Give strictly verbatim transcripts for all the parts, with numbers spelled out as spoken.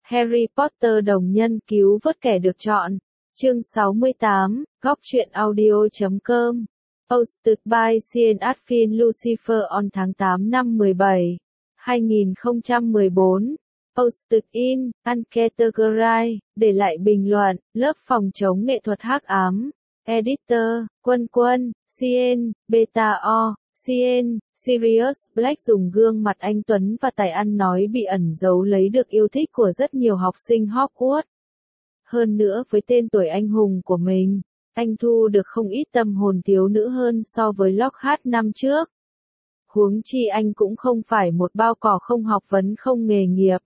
Harry Potter đồng nhân cứu vớt kẻ được chọn. Chương sáu mươi tám, góc truyện audio chấm com. Hosted by Cian Adfin Lucifer on tháng tám năm mười bảy, hai nghìn không trăm mười bốn. Hosted in, Uncategorized, để lại bình luận, lớp phòng chống nghệ thuật hắc ám. Editor, Quân Quân, Cian, Beta O, Cian, Sirius Black dùng gương mặt anh Tuấn và tài ăn nói bị ẩn giấu lấy được yêu thích của rất nhiều học sinh Hogwarts. Hơn nữa với tên tuổi anh hùng của mình, anh thu được không ít tâm hồn thiếu nữ hơn so với Lockhart năm trước. Huống chi anh cũng không phải một bao cỏ không học vấn không nghề nghiệp.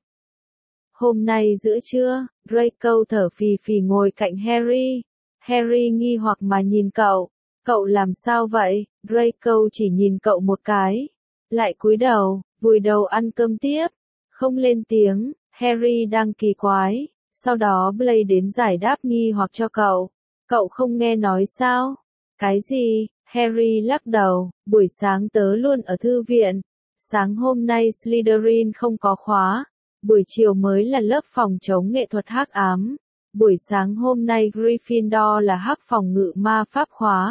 Hôm nay giữa trưa, Draco thở phì phì ngồi cạnh Harry. Harry nghi hoặc mà nhìn cậu. Cậu làm sao vậy? Draco chỉ nhìn cậu một cái. Lại cúi đầu, vùi đầu ăn cơm tiếp. Không lên tiếng, Harry đang kỳ quái. Sau đó Blaise đến giải đáp nghi hoặc cho cậu. Cậu không nghe nói sao? Cái gì? Harry lắc đầu, buổi sáng tớ luôn ở thư viện. Sáng hôm nay Slytherin không có khóa. Buổi chiều mới là lớp phòng chống nghệ thuật hắc ám. Buổi sáng hôm nay Gryffindor là hắc phòng ngự ma pháp khóa.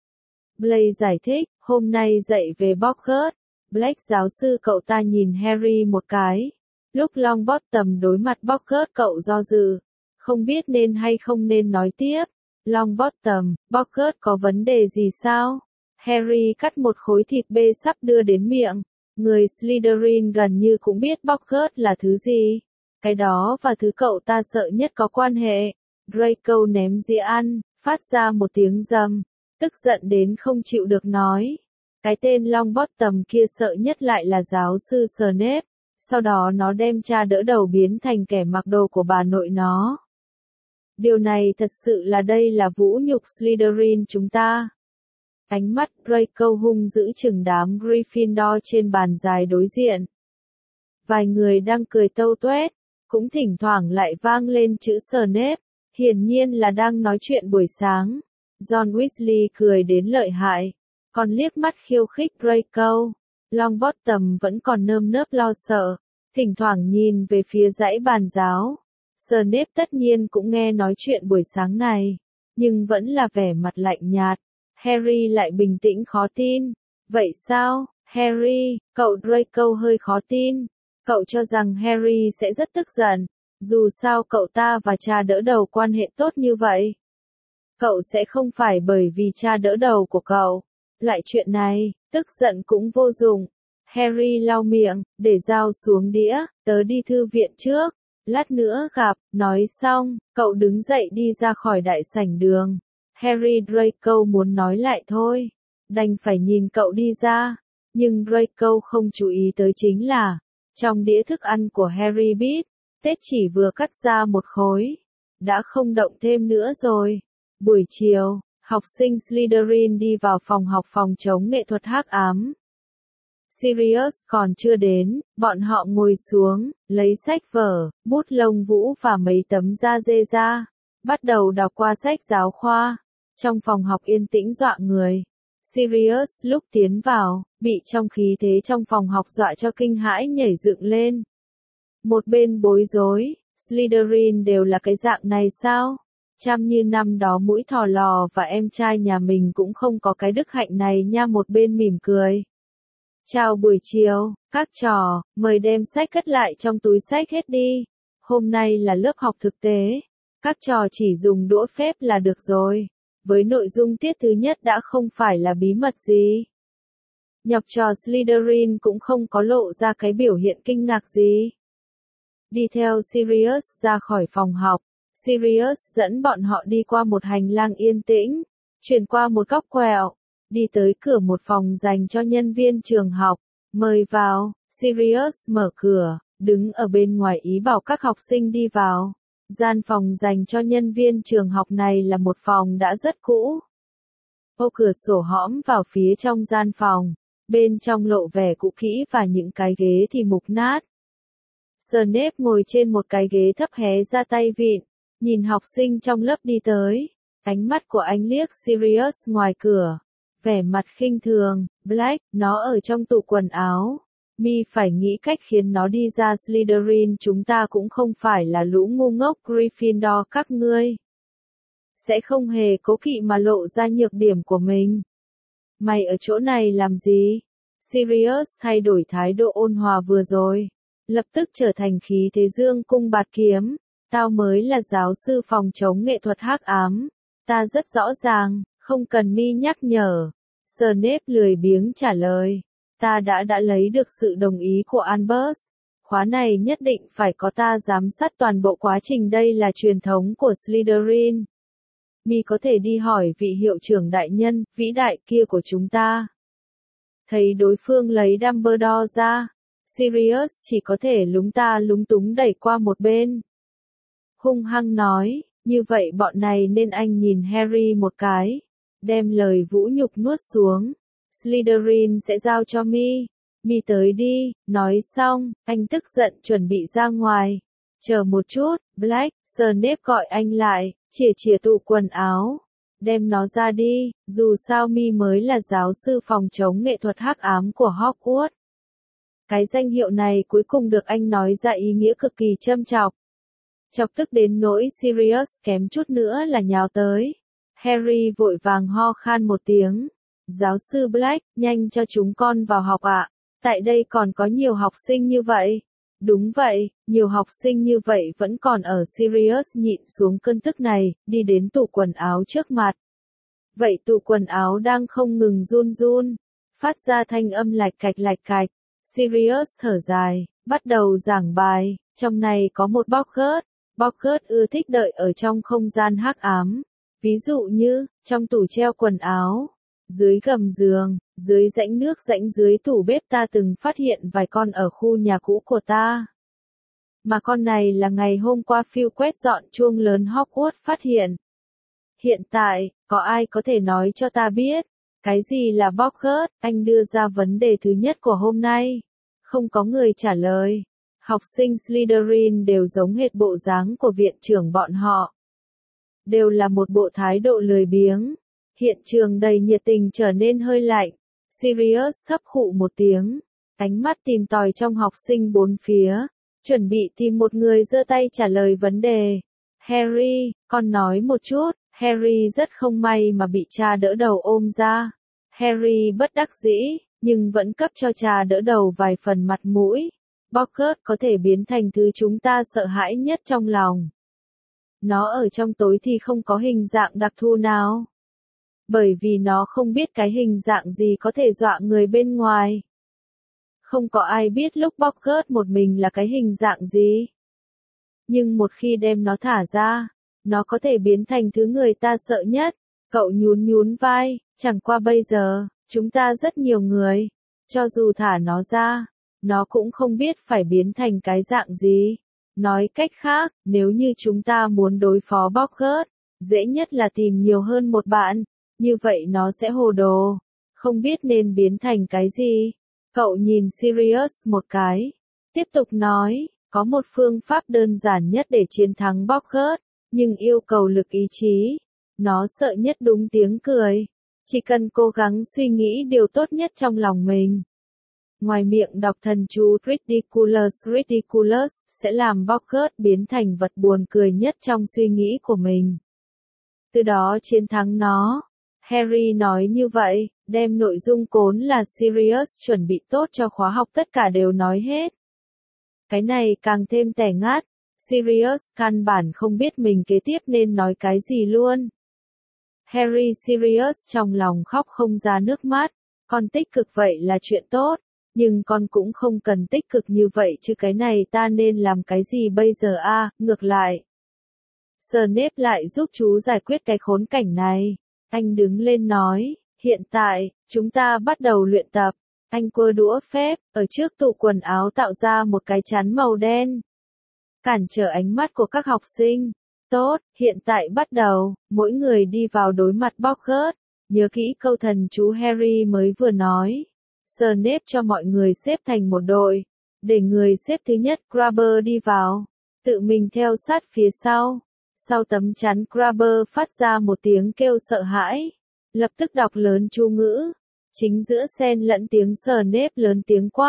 Blaise giải thích, hôm nay dạy về Hogwarts. Black giáo sư cậu ta nhìn Harry một cái. Lúc Longbottom đối mặt Hogwarts cậu do dự. Không biết nên hay không nên nói tiếp. Longbottom, Hogwarts có vấn đề gì sao? Harry cắt một khối thịt bê sắp đưa đến miệng. Người Slytherin gần như cũng biết Hogwarts là thứ gì. Cái đó và thứ cậu ta sợ nhất có quan hệ. Draco ném dĩa ăn, phát ra một tiếng rầm. Tức giận đến không chịu được nói. Cái tên Longbottom kia sợ nhất lại là giáo sư Snape. Sau đó nó đem cha đỡ đầu biến thành kẻ mặc đồ của bà nội nó. Điều này thật sự là đây là vũ nhục Slytherin chúng ta. Ánh mắt Draco hung dữ chừng đám Gryffindor trên bàn dài đối diện. Vài người đang cười tâu tuét, cũng thỉnh thoảng lại vang lên chữ Snape, hiển nhiên là đang nói chuyện buổi sáng. John Weasley cười đến lợi hại, còn liếc mắt khiêu khích Draco. Longbottom vẫn còn nơm nớp lo sợ, thỉnh thoảng nhìn về phía dãy bàn giáo. Snape tất nhiên cũng nghe nói chuyện buổi sáng này, nhưng vẫn là vẻ mặt lạnh nhạt. Harry lại bình tĩnh khó tin. Vậy sao, Harry? Cậu Draco hơi khó tin. Cậu cho rằng Harry sẽ rất tức giận. Dù sao cậu ta và cha đỡ đầu quan hệ tốt như vậy. Cậu sẽ không phải bởi vì cha đỡ đầu của cậu. Loại chuyện này, tức giận cũng vô dụng. Harry lau miệng, để dao xuống đĩa, tớ đi thư viện trước. Lát nữa gặp, nói xong, cậu đứng dậy đi ra khỏi đại sảnh đường. Harry Draco muốn nói lại thôi. Đành phải nhìn cậu đi ra. Nhưng Draco không chú ý tới chính là, trong đĩa thức ăn của Harry biết, Tết chỉ vừa cắt ra một khối. Đã không động thêm nữa rồi. Buổi chiều, học sinh Slytherin đi vào phòng học phòng chống nghệ thuật hắc ám. Sirius còn chưa đến, bọn họ ngồi xuống, lấy sách vở, bút lông vũ và mấy tấm da dê ra. Bắt đầu đọc qua sách giáo khoa. Trong phòng học yên tĩnh dọa người. Sirius lúc tiến vào, bị trong khí thế trong phòng học dọa cho kinh hãi nhảy dựng lên. Một bên bối rối, Slytherin đều là cái dạng này sao? Chăm như năm đó mũi thò lò và em trai nhà mình cũng không có cái đức hạnh này nha, một bên mỉm cười. Chào buổi chiều, các trò, mời đem sách cất lại trong túi sách hết đi. Hôm nay là lớp học thực tế. Các trò chỉ dùng đũa phép là được rồi. Với nội dung tiết thứ nhất đã không phải là bí mật gì. Nhọc trò Slytherin cũng không có lộ ra cái biểu hiện kinh ngạc gì. Đi theo Sirius ra khỏi phòng học, Sirius dẫn bọn họ đi qua một hành lang yên tĩnh, chuyển qua một góc quẹo, đi tới cửa một phòng dành cho nhân viên trường học. Mời vào, Sirius mở cửa, đứng ở bên ngoài ý bảo các học sinh đi vào. Gian phòng dành cho nhân viên trường học này là một phòng đã rất cũ. Ô cửa sổ hõm vào phía trong gian phòng, bên trong lộ vẻ cũ kỹ và những cái ghế thì mục nát. Snape ngồi trên một cái ghế thấp hé ra tay vịn, nhìn học sinh trong lớp đi tới. Ánh mắt của anh liếc Sirius ngoài cửa, vẻ mặt khinh thường. Black, nó ở trong tủ quần áo. Mi phải nghĩ cách khiến nó đi ra Slytherin, chúng ta cũng không phải là lũ ngu ngốc Gryffindor các ngươi. Sẽ không hề cố kỵ mà lộ ra nhược điểm của mình. Mày ở chỗ này làm gì? Sirius thay đổi thái độ ôn hòa vừa rồi. Lập tức trở thành khí thế dương cung bạt kiếm. Tao mới là giáo sư phòng chống nghệ thuật hắc ám. Ta rất rõ ràng, không cần Mi nhắc nhở. Snape lười biếng trả lời. Ta đã đã lấy được sự đồng ý của Albus. Khóa này nhất định phải có ta giám sát toàn bộ quá trình, đây là truyền thống của Slytherin. Mi có thể đi hỏi vị hiệu trưởng đại nhân, vĩ đại kia của chúng ta. Thấy đối phương lấy Dumbledore ra, Sirius chỉ có thể lúng ta lúng túng đẩy qua một bên. Hung hăng nói, như vậy bọn này nên anh nhìn Harry một cái. Đem lời vũ nhục nuốt xuống. Slytherin sẽ giao cho Mi. Mi tới đi, nói xong, anh tức giận chuẩn bị ra ngoài. Chờ một chút, Black, Snape gọi anh lại, chìa chìa tủ quần áo. Đem nó ra đi, dù sao Mi mới là giáo sư phòng chống nghệ thuật hắc ám của Hogwarts. Cái danh hiệu này cuối cùng được anh nói ra ý nghĩa cực kỳ châm chọc. Chọc tức đến nỗi Sirius kém chút nữa là nhào tới. Harry vội vàng ho khan một tiếng. Giáo sư Black, nhanh cho chúng con vào học ạ. Tại đây còn có nhiều học sinh như vậy. Đúng vậy, nhiều học sinh như vậy vẫn còn ở. Sirius nhịn xuống cơn tức này, đi đến tủ quần áo trước mặt. Vậy tủ quần áo đang không ngừng run run, phát ra thanh âm lạch cạch lạch cạch. Sirius thở dài, bắt đầu giảng bài, trong này có một Boggart. Boggart ưa thích đợi ở trong không gian hắc ám. Ví dụ như, trong tủ treo quần áo, dưới gầm giường, dưới rãnh nước rãnh dưới tủ bếp, ta từng phát hiện vài con ở khu nhà cũ của ta. Mà con này là ngày hôm qua Phil quét dọn chuông lớn Hogwarts phát hiện. Hiện tại, có ai có thể nói cho ta biết, cái gì là Boggart? Anh đưa ra vấn đề thứ nhất của hôm nay. Không có người trả lời. Học sinh Slytherin đều giống hệt bộ dáng của viện trưởng bọn họ. Đều là một bộ thái độ lười biếng. Hiện trường đầy nhiệt tình trở nên hơi lạnh. Sirius thấp khụ một tiếng. Ánh mắt tìm tòi trong học sinh bốn phía. Chuẩn bị tìm một người giơ tay trả lời vấn đề. Harry, con nói một chút. Harry rất không may mà bị cha đỡ đầu ôm ra. Harry bất đắc dĩ, nhưng vẫn cấp cho cha đỡ đầu vài phần mặt mũi. Boggart có thể biến thành thứ chúng ta sợ hãi nhất trong lòng. Nó ở trong tối thì không có hình dạng đặc thù nào. Bởi vì nó không biết cái hình dạng gì có thể dọa người bên ngoài. Không có ai biết lúc Boggart một mình là cái hình dạng gì. Nhưng một khi đem nó thả ra, nó có thể biến thành thứ người ta sợ nhất. Cậu nhún nhún vai, chẳng qua bây giờ, chúng ta rất nhiều người. Cho dù thả nó ra, nó cũng không biết phải biến thành cái dạng gì. Nói cách khác, nếu như chúng ta muốn đối phó Boggart, dễ nhất là tìm nhiều hơn một bạn. Như vậy nó sẽ hồ đồ. Không biết nên biến thành cái gì. Cậu nhìn Sirius một cái. Tiếp tục nói, có một phương pháp đơn giản nhất để chiến thắng Boggart, nhưng yêu cầu lực ý chí. Nó sợ nhất đúng tiếng cười. Chỉ cần cố gắng suy nghĩ điều tốt nhất trong lòng mình. Ngoài miệng đọc thần chú Ridiculous Ridiculous sẽ làm Boggart biến thành vật buồn cười nhất trong suy nghĩ của mình. Từ đó chiến thắng nó. Harry nói như vậy, đem nội dung cốn là Sirius chuẩn bị tốt cho khóa học tất cả đều nói hết. Cái này càng thêm tẻ ngát. Sirius căn bản không biết mình kế tiếp nên nói cái gì luôn. Harry Sirius trong lòng khóc không ra nước mắt. Con tích cực vậy là chuyện tốt. Nhưng con cũng không cần tích cực như vậy chứ, cái này ta nên làm cái gì bây giờ a? À, ngược lại. Snape lại giúp chú giải quyết cái khốn cảnh này. Anh đứng lên nói, hiện tại, chúng ta bắt đầu luyện tập. Anh quơ đũa phép, ở trước tủ quần áo tạo ra một cái chắn màu đen. Cản trở ánh mắt của các học sinh. Tốt, hiện tại bắt đầu, mỗi người đi vào đối mặt Boggart. Nhớ kỹ câu thần chú Harry mới vừa nói. Snape cho mọi người xếp thành một đội. Để người xếp thứ nhất Grabber đi vào. Tự mình theo sát phía sau. Sau tấm chắn Grabber phát ra một tiếng kêu sợ hãi. Lập tức đọc lớn chú ngữ. Chính giữa xen lẫn tiếng Snape lớn tiếng quát.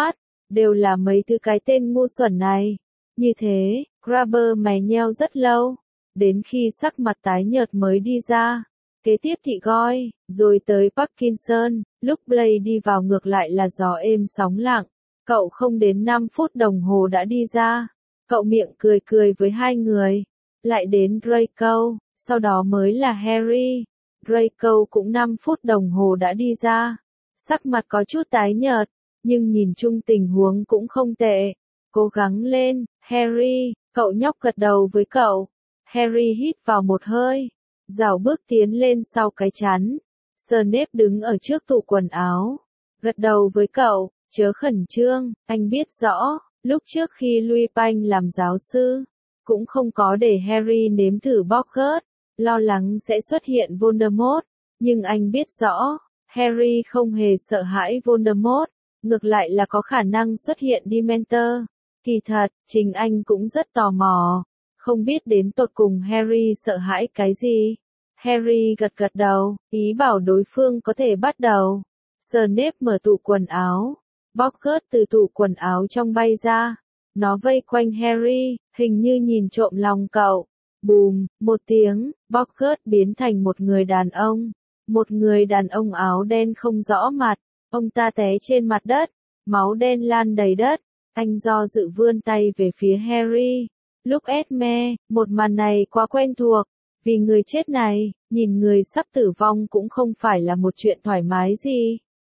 đều là mấy thứ cái tên ngu xuẩn này. Như thế, Grabber mày nheo rất lâu, đến khi sắc mặt tái nhợt mới đi ra. Kế tiếp thì Goy, rồi tới Parkinson, lúc Blake đi vào ngược lại là gió êm sóng lặng. Cậu không đến năm phút đồng hồ đã đi ra. Cậu miệng cười cười với hai người. Lại đến Draco, sau đó mới là Harry. Draco cũng năm phút đồng hồ đã đi ra. Sắc mặt có chút tái nhợt, nhưng nhìn chung tình huống cũng không tệ. Cố gắng lên, Harry, cậu nhóc gật đầu với cậu. Harry hít vào một hơi, dạo bước tiến lên sau cái chắn. Snape đứng ở trước tủ quần áo, gật đầu với cậu, chớ khẩn trương, anh biết rõ, lúc trước khi Lupin làm giáo sư, cũng không có để Harry nếm thử Hogwarts, lo lắng sẽ xuất hiện Voldemort, nhưng anh biết rõ, Harry không hề sợ hãi Voldemort, ngược lại là có khả năng xuất hiện Dementor. Kỳ thật, chính anh cũng rất tò mò, không biết đến tột cùng Harry sợ hãi cái gì. Harry gật gật đầu, ý bảo đối phương có thể bắt đầu. Snape mở tủ quần áo, Hogwarts từ tủ quần áo trong bay ra. Nó vây quanh Harry, hình như nhìn trộm lòng cậu. Bùm, một tiếng, Hogwarts biến thành một người đàn ông. Một người đàn ông áo đen không rõ mặt. Ông ta té trên mặt đất, máu đen lan đầy đất. Anh do dự vươn tay về phía Harry. Lúc Esme, một màn này quá quen thuộc. Vì người chết này, nhìn người sắp tử vong cũng không phải là một chuyện thoải mái gì.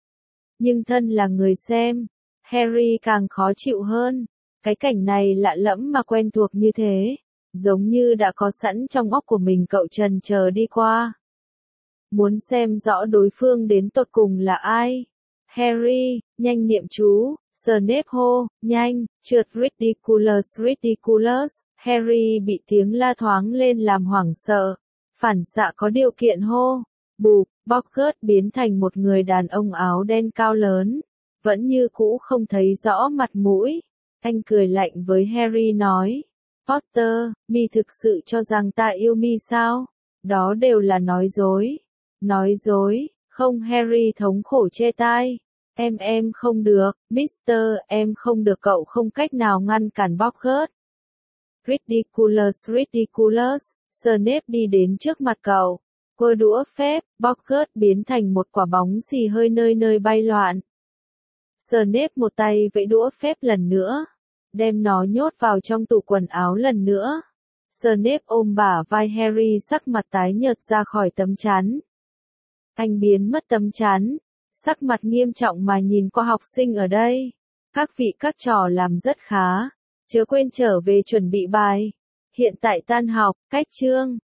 Nhưng thân là người xem, Harry càng khó chịu hơn. Cái cảnh này lạ lẫm mà quen thuộc như thế, giống như đã có sẵn trong óc của mình. Cậu trần chờ đi qua, muốn xem rõ đối phương đến tột cùng là ai. Harry, nhanh niệm chú. Snape hô, nhanh, trượt ridiculous ridiculous. Harry bị tiếng la thoáng lên làm hoảng sợ. Phản xạ có điều kiện hô. Bụp, Hogwarts biến thành một người đàn ông áo đen cao lớn. Vẫn như cũ không thấy rõ mặt mũi. Anh cười lạnh với Harry nói. Potter, mi thực sự cho rằng ta yêu mi sao? Đó đều là nói dối. Nói dối, không. Harry thống khổ che tai. Em em không được, Mister, em không được. Cậu không cách nào ngăn cản Hogwarts. Ridiculous ridiculous. Snape đi đến trước mặt cậu, quơ đũa phép, Hogwarts biến thành một quả bóng xì hơi nơi nơi bay loạn. Snape một tay vẫy đũa phép lần nữa, đem nó nhốt vào trong tủ quần áo lần nữa. Snape ôm bả vai Harry, sắc mặt tái nhợt ra khỏi tấm chắn. Anh biến mất tấm chắn, sắc mặt nghiêm trọng mà nhìn qua học sinh ở đây. Các vị các trò làm rất khá, chớ quên trở về chuẩn bị bài. Hiện tại tan học, cách chương.